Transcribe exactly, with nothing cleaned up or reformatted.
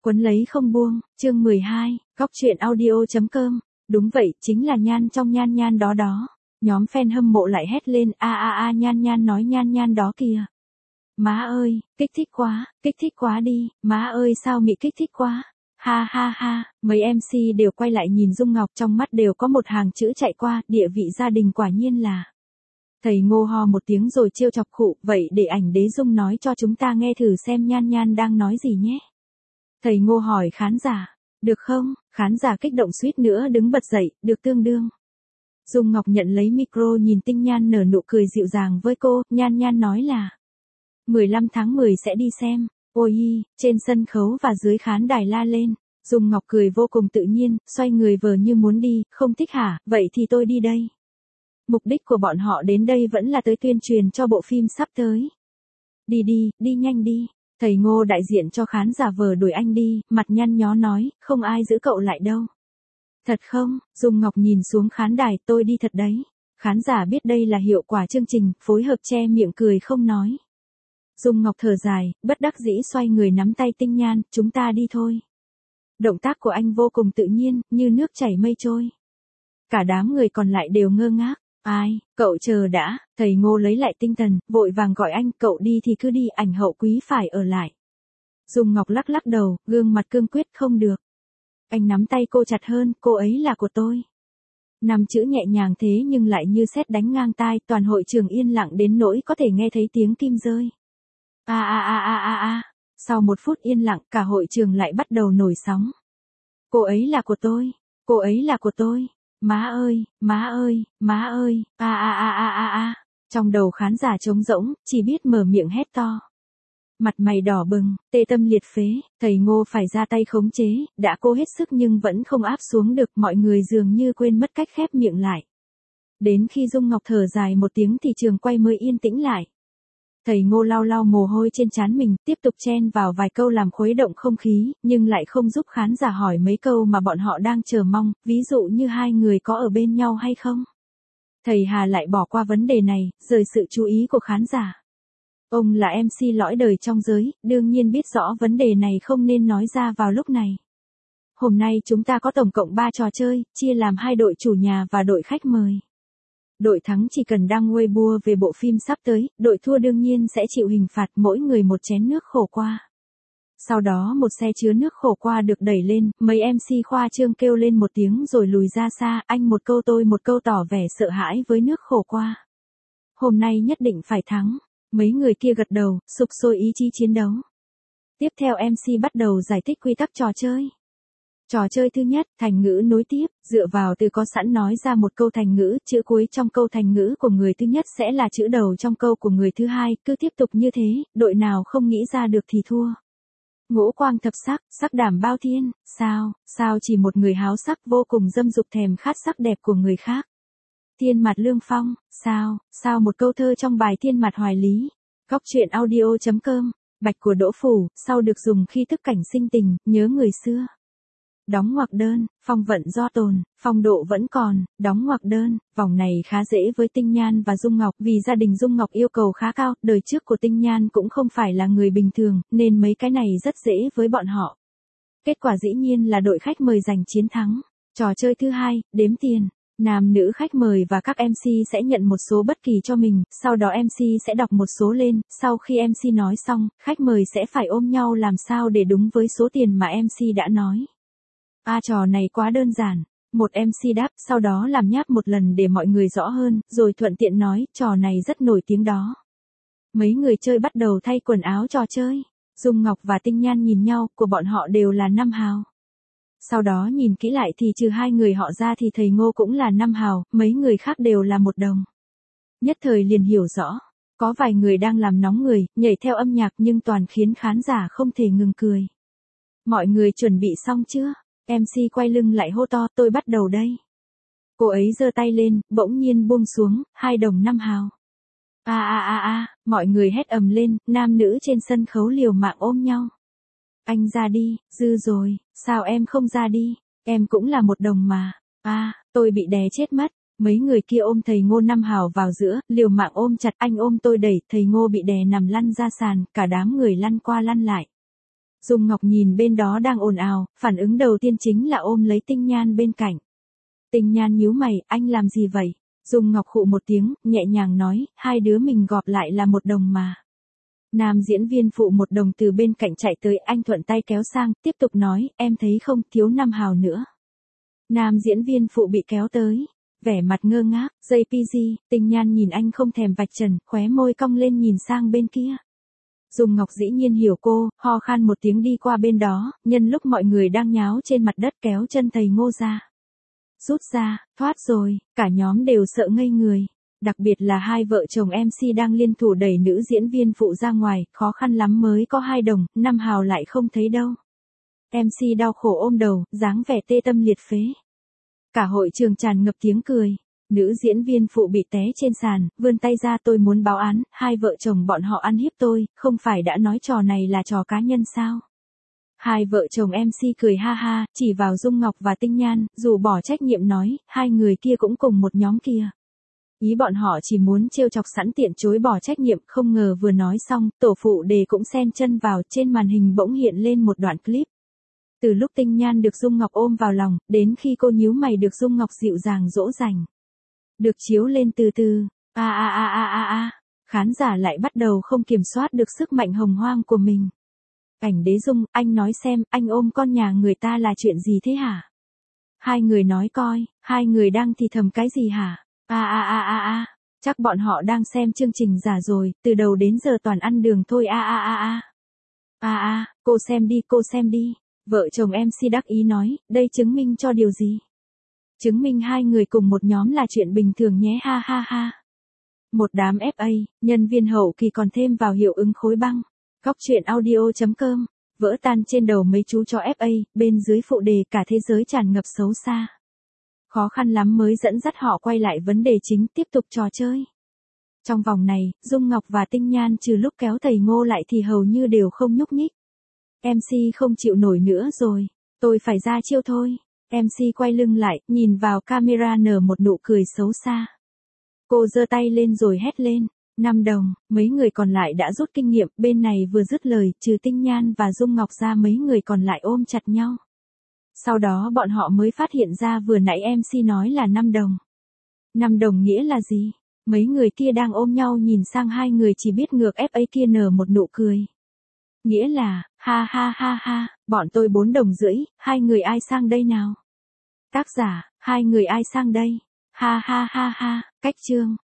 Quấn lấy không buông, chương mười hai, góc truyện audio.com, đúng vậy, chính là Nhan trong Nhan Nhan đó đó. Nhóm fan hâm mộ lại hét lên, a a a Nhan Nhan nói Nhan Nhan đó kìa. Má ơi, kích thích quá, kích thích quá đi, má ơi sao mị kích thích quá. Ha ha ha, mấy em xê đều quay lại nhìn Dung Ngọc, trong mắt đều có một hàng chữ chạy qua, địa vị gia đình quả nhiên là. Thầy Ngô ho một tiếng rồi trêu chọc khụ, vậy để ảnh đế Dung nói cho chúng ta nghe thử xem Nhan Nhan đang nói gì nhé. Thầy Ngô hỏi khán giả, được không? Khán giả kích động suýt nữa đứng bật dậy, được tương đương. Dung Ngọc nhận lấy micro nhìn Tinh Nhan nở nụ cười dịu dàng với cô, Nhan Nhan nói là mười lăm tháng mười sẽ đi xem. Ôi y, trên sân khấu và dưới khán đài la lên. Dung Ngọc cười vô cùng tự nhiên, xoay người vờ như muốn đi, không thích hả, vậy thì tôi đi đây. Mục đích của bọn họ đến đây vẫn là tới tuyên truyền cho bộ phim sắp tới. Đi đi, đi nhanh đi. Thầy Ngô đại diện cho khán giả vờ đuổi anh đi, mặt nhăn nhó nói, không ai giữ cậu lại đâu. Thật không? Dung Ngọc nhìn xuống khán đài, tôi đi thật đấy. Khán giả biết đây là hiệu quả chương trình, phối hợp che miệng cười không nói. Dung Ngọc thở dài, bất đắc dĩ xoay người nắm tay Tinh Nhan, chúng ta đi thôi. Động tác của anh vô cùng tự nhiên, như nước chảy mây trôi. Cả đám người còn lại đều ngơ ngác. Ai, cậu chờ đã, thầy Ngô lấy lại tinh thần, vội vàng gọi anh, cậu đi thì cứ đi, ảnh hậu quý phải ở lại. Dung Ngọc lắc lắc đầu, gương mặt cương quyết không được. Anh nắm tay cô chặt hơn, cô ấy là của tôi. Năm chữ nhẹ nhàng thế nhưng lại như sét đánh ngang tai, toàn hội trường yên lặng đến nỗi có thể nghe thấy tiếng kim rơi. A a a a a a, sau một phút yên lặng cả hội trường lại bắt đầu nổi sóng. Cô ấy là của tôi, cô ấy là của tôi. Má ơi, má ơi, má ơi, a a a a a a. Trong đầu khán giả trống rỗng, chỉ biết mở miệng hét to. Mặt mày đỏ bừng, tê tâm liệt phế, thầy Ngô phải ra tay khống chế, đã cố hết sức nhưng vẫn không áp xuống được, mọi người dường như quên mất cách khép miệng lại. Đến khi Dung Ngọc thở dài một tiếng thì trường quay mới yên tĩnh lại. Thầy Ngô lau lau mồ hôi trên trán mình, tiếp tục chen vào vài câu làm khuấy động không khí, nhưng lại không giúp khán giả hỏi mấy câu mà bọn họ đang chờ mong, ví dụ như hai người có ở bên nhau hay không. Thầy Hà lại bỏ qua vấn đề này, rời sự chú ý của khán giả. Ông là em xê lõi đời trong giới, đương nhiên biết rõ vấn đề này không nên nói ra vào lúc này. Hôm nay chúng ta có tổng cộng ba trò chơi, chia làm hai đội chủ nhà và đội khách mời. Đội thắng chỉ cần đăng Weibo về bộ phim sắp tới, đội thua đương nhiên sẽ chịu hình phạt mỗi người một chén nước khổ qua. Sau đó một xe chứa nước khổ qua được đẩy lên, mấy em xê khoa trương kêu lên một tiếng rồi lùi ra xa, anh một câu tôi một câu tỏ vẻ sợ hãi với nước khổ qua. Hôm nay nhất định phải thắng, mấy người kia gật đầu, sục sôi ý chí chiến đấu. Tiếp theo em xê bắt đầu giải thích quy tắc trò chơi. Trò chơi thứ nhất, thành ngữ nối tiếp, dựa vào từ có sẵn nói ra một câu thành ngữ, chữ cuối trong câu thành ngữ của người thứ nhất sẽ là chữ đầu trong câu của người thứ hai, cứ tiếp tục như thế, đội nào không nghĩ ra được thì thua. Ngũ quang thập sắc, sắc đảm bao thiên, sao, sao chỉ một người háo sắc vô cùng dâm dục thèm khát sắc đẹp của người khác. Thiên mặt lương phong, sao, sao một câu thơ trong bài Thiên mặt hoài lý. Góc truyện audio.com, bạch của Đỗ Phủ, sau được dùng khi thức cảnh sinh tình, nhớ người xưa. Đóng ngoặc đơn, phong vận do tồn, phong độ vẫn còn, đóng ngoặc đơn, vòng này khá dễ với Tinh Nhan và Dung Ngọc vì gia đình Dung Ngọc yêu cầu khá cao, đời trước của Tinh Nhan cũng không phải là người bình thường, nên mấy cái này rất dễ với bọn họ. Kết quả dĩ nhiên là đội khách mời giành chiến thắng. Trò chơi thứ hai, đếm tiền. Nam nữ khách mời và các em xê sẽ nhận một số bất kỳ cho mình, sau đó em xê sẽ đọc một số lên, sau khi em xê nói xong, khách mời sẽ phải ôm nhau làm sao để đúng với số tiền mà em xê đã nói. À trò này quá đơn giản, một em xê đáp, sau đó làm nháp một lần để mọi người rõ hơn, rồi thuận tiện nói, trò này rất nổi tiếng đó. Mấy người chơi bắt đầu thay quần áo trò chơi, Dung Ngọc và Tinh Nhan nhìn nhau, của bọn họ đều là năm hào. Sau đó nhìn kỹ lại thì trừ hai người họ ra thì thầy Ngô cũng là năm hào, mấy người khác đều là một đồng. Nhất thời liền hiểu rõ, có vài người đang làm nóng người, nhảy theo âm nhạc nhưng toàn khiến khán giả không thể ngừng cười. Mọi người chuẩn bị xong chưa? em xê quay lưng lại hô to, tôi bắt đầu đây. Cô ấy giơ tay lên, bỗng nhiên buông xuống, hai đồng năm hào. A a a a, mọi người hét ầm lên, nam nữ trên sân khấu liều mạng ôm nhau. Anh ra đi, dư rồi, sao em không ra đi, em cũng là một đồng mà. A, à, tôi bị đè chết mất. Mấy người kia ôm thầy Ngô năm hào vào giữa, liều mạng ôm chặt, anh ôm tôi đẩy, thầy Ngô bị đè nằm lăn ra sàn, cả đám người lăn qua lăn lại. Dung Ngọc nhìn bên đó đang ồn ào, phản ứng đầu tiên chính là ôm lấy Tinh Nhan bên cạnh. Tinh Nhan nhíu mày, anh làm gì vậy? Dung Ngọc khụ một tiếng, nhẹ nhàng nói, hai đứa mình gọp lại là một đồng mà. Nam diễn viên phụ một đồng từ bên cạnh chạy tới, anh thuận tay kéo sang, tiếp tục nói, em thấy không, thiếu năm hào nữa. Nam diễn viên phụ bị kéo tới, vẻ mặt ngơ ngác, gi pê giê, Tinh Nhan nhìn anh không thèm vạch trần, khóe môi cong lên nhìn sang bên kia. Dung Ngọc dĩ nhiên hiểu cô, ho khan một tiếng đi qua bên đó, nhân lúc mọi người đang nháo trên mặt đất kéo chân thầy Ngô ra. Rút ra, thoát rồi, cả nhóm đều sợ ngây người. Đặc biệt là hai vợ chồng em xê đang liên thủ đẩy nữ diễn viên phụ ra ngoài, khó khăn lắm mới có hai đồng, năm hào lại không thấy đâu. em xê đau khổ ôm đầu, dáng vẻ tê tâm liệt phế. Cả hội trường tràn ngập tiếng cười. Nữ diễn viên phụ bị té trên sàn, vươn tay ra, tôi muốn báo án, hai vợ chồng bọn họ ăn hiếp tôi, không phải đã nói trò này là trò cá nhân sao? Hai vợ chồng em xê cười ha ha, chỉ vào Dung Ngọc và Tinh Nhan, dù bỏ trách nhiệm nói, hai người kia cũng cùng một nhóm kia. Ý bọn họ chỉ muốn trêu chọc sẵn tiện chối bỏ trách nhiệm, không ngờ vừa nói xong, tổ phụ đề cũng xen chân vào, trên màn hình bỗng hiện lên một đoạn clip. Từ lúc Tinh Nhan được Dung Ngọc ôm vào lòng, đến khi cô nhíu mày được Dung Ngọc dịu dàng dỗ dành. Được chiếu lên từ từ, a a a a a a, khán giả lại bắt đầu không kiểm soát được sức mạnh hồng hoang của mình. Ảnh Đế Dung, anh nói xem, anh ôm con nhà người ta là chuyện gì thế hả? Hai người nói coi, hai người đang thì thầm cái gì hả? A a a a a, chắc bọn họ đang xem chương trình giả rồi, từ đầu đến giờ toàn ăn đường thôi a a a a. A a, cô xem đi, cô xem đi. Vợ chồng em xê đắc ý nói, đây chứng minh cho điều gì? Chứng minh hai người cùng một nhóm là chuyện bình thường nhé ha ha ha. Một đám ép a, nhân viên hậu kỳ còn thêm vào hiệu ứng khối băng. Góc truyện audio chấm com, vỡ tan trên đầu mấy chú chó ép a, bên dưới phụ đề cả thế giới tràn ngập xấu xa. Khó khăn lắm mới dẫn dắt họ quay lại vấn đề chính, tiếp tục trò chơi. Trong vòng này, Dung Ngọc và Tinh Nhan trừ lúc kéo thầy Ngô lại thì hầu như đều không nhúc nhích. em xê không chịu nổi nữa rồi, tôi phải ra chiêu thôi. em xê quay lưng lại, nhìn vào camera nở một nụ cười xấu xa. Cô giơ tay lên rồi hét lên, năm đồng, mấy người còn lại đã rút kinh nghiệm, bên này vừa dứt lời, trừ Tinh Nhan và Dung Ngọc ra mấy người còn lại ôm chặt nhau. Sau đó bọn họ mới phát hiện ra vừa nãy em xê nói là năm đồng. năm đồng nghĩa là gì? Mấy người kia đang ôm nhau nhìn sang hai người chỉ biết ngược ép a kia nở một nụ cười. Nghĩa là, ha ha ha ha, bọn tôi bốn đồng rưỡi, hai người ai sang đây nào? Tác giả, hai người ai sang đây? Ha ha ha ha, cách chương.